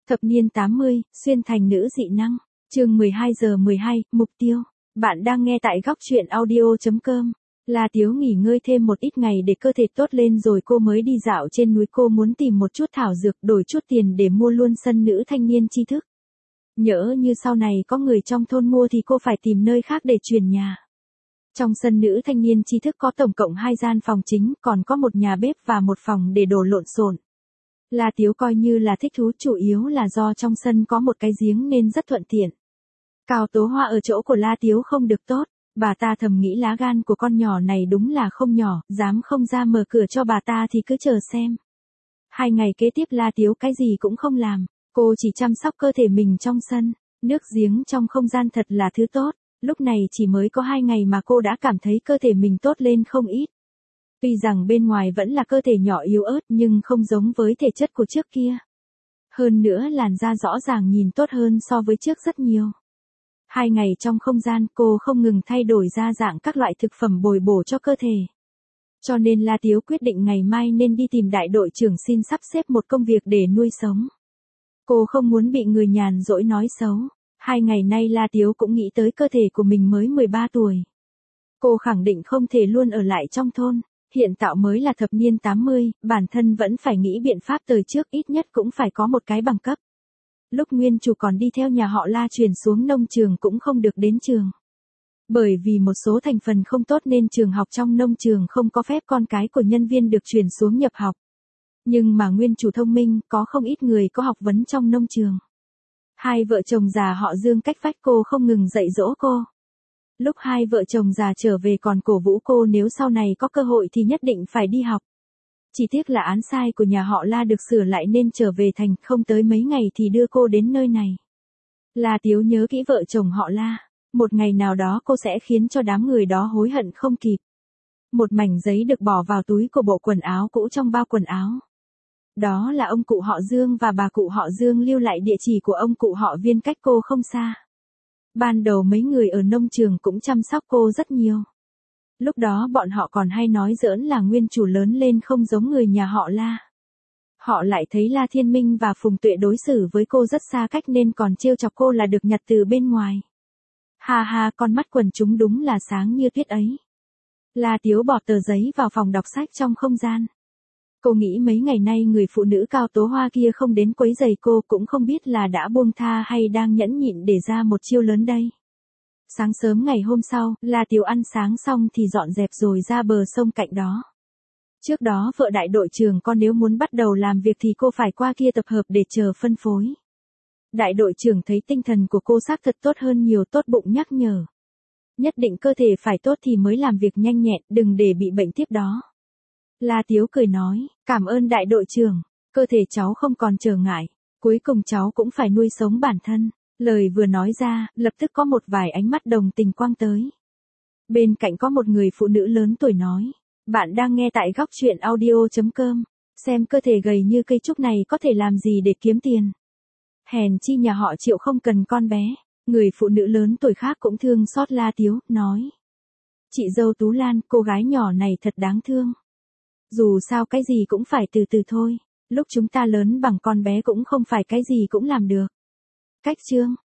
Thập niên 80, xuyên thành nữ dị năng. Chương 12:12, mục tiêu. Bạn đang nghe tại góc truyện audio.com. La Tiếu nghỉ ngơi thêm một ít ngày để cơ thể tốt lên rồi cô mới đi dạo trên núi, cô muốn tìm một chút thảo dược đổi chút tiền để mua luôn sân nữ thanh niên tri thức. Nhỡ như sau này có người trong thôn mua thì cô phải tìm nơi khác để chuyển nhà. Trong sân nữ thanh niên tri thức có tổng cộng 2 gian phòng chính, còn có một nhà bếp và một phòng để đồ lộn xộn. La Tiếu coi như là thích thú, chủ yếu là do trong sân có một cái giếng nên rất thuận tiện. Cao Tố Hoa ở chỗ của La Tiếu không được tốt, bà ta thầm nghĩ lá gan của con nhỏ này đúng là không nhỏ, dám không ra mở cửa cho bà ta thì cứ chờ xem. 2 ngày kế tiếp La Tiếu cái gì cũng không làm, cô chỉ chăm sóc cơ thể mình trong sân. Nước giếng trong không gian thật là thứ tốt, lúc này chỉ mới có 2 ngày mà cô đã cảm thấy cơ thể mình tốt lên không ít. Tuy rằng bên ngoài vẫn là cơ thể nhỏ yếu ớt nhưng không giống với thể chất của trước kia. Hơn nữa làn da rõ ràng nhìn tốt hơn so với trước rất nhiều. 2 ngày trong không gian cô không ngừng thay đổi ra dạng các loại thực phẩm bồi bổ cho cơ thể. Cho nên La Tiếu quyết định ngày mai nên đi tìm đại đội trưởng xin sắp xếp một công việc để nuôi sống. Cô không muốn bị người nhàn rỗi nói xấu. 2 ngày nay La Tiếu cũng nghĩ tới cơ thể của mình mới 13 tuổi. Cô khẳng định không thể luôn ở lại trong thôn. Hiện tại mới là thập niên 80, bản thân vẫn phải nghĩ biện pháp tới trước, ít nhất cũng phải có một cái bằng cấp. Lúc nguyên chủ còn đi theo nhà họ La chuyển xuống nông trường cũng không được đến trường. Bởi vì một số thành phần không tốt nên trường học trong nông trường không có phép con cái của nhân viên được chuyển xuống nhập học. Nhưng mà nguyên chủ thông minh, có không ít người có học vấn trong nông trường. 2 vợ chồng già họ Dương cách vách cô không ngừng dạy dỗ cô. Lúc 2 vợ chồng già trở về còn cổ vũ cô nếu sau này có cơ hội thì nhất định phải đi học. Chỉ tiếc là án sai của nhà họ La được sửa lại nên trở về thành, không tới mấy ngày thì đưa cô đến nơi này. La Tiếu nhớ kỹ vợ chồng họ La, một ngày nào đó cô sẽ khiến cho đám người đó hối hận không kịp. Một mảnh giấy được bỏ vào túi của bộ quần áo cũ trong bao quần áo. Đó là ông cụ họ Dương và bà cụ họ Dương lưu lại địa chỉ của ông cụ họ Viên cách cô không xa. Ban đầu mấy người ở nông trường cũng chăm sóc cô rất nhiều. Lúc đó bọn họ còn hay nói giỡn là nguyên chủ lớn lên không giống người nhà họ La. Họ lại thấy La Thiên Minh và Phùng Tuệ đối xử với cô rất xa cách nên còn trêu chọc cô là được nhặt từ bên ngoài. Ha ha, con mắt quần chúng đúng là sáng như tuyết ấy. La Tiếu bỏ tờ giấy vào phòng đọc sách trong không gian. Cô nghĩ mấy ngày nay người phụ nữ Cao Tố Hoa kia không đến quấy rầy cô, cũng không biết là đã buông tha hay đang nhẫn nhịn để ra một chiêu lớn đây. Sáng sớm ngày hôm sau, La Tiếu ăn sáng xong thì dọn dẹp rồi ra bờ sông cạnh đó. Trước đó vợ đại đội trưởng con nếu muốn bắt đầu làm việc thì cô phải qua kia tập hợp để chờ phân phối. Đại đội trưởng thấy tinh thần của cô xác thật tốt hơn nhiều, tốt bụng nhắc nhở. Nhất định cơ thể phải tốt thì mới làm việc nhanh nhẹn, đừng để bị bệnh tiếp đó. La Tiếu cười nói, cảm ơn đại đội trưởng, cơ thể cháu không còn trở ngại, cuối cùng cháu cũng phải nuôi sống bản thân. Lời vừa nói ra, lập tức có một vài ánh mắt đồng tình quang tới. Bên cạnh có một người phụ nữ lớn tuổi nói, bạn đang nghe tại góc truyện audio.com, xem cơ thể gầy như cây trúc này có thể làm gì để kiếm tiền. Hèn chi nhà họ Triệu không cần con bé. Người phụ nữ lớn tuổi khác cũng thương xót La Tiếu, nói. Chị dâu Tú Lan, cô gái nhỏ này thật đáng thương. Dù sao cái gì cũng phải từ từ thôi, lúc chúng ta lớn bằng con bé cũng không phải cái gì cũng làm được. Cách chương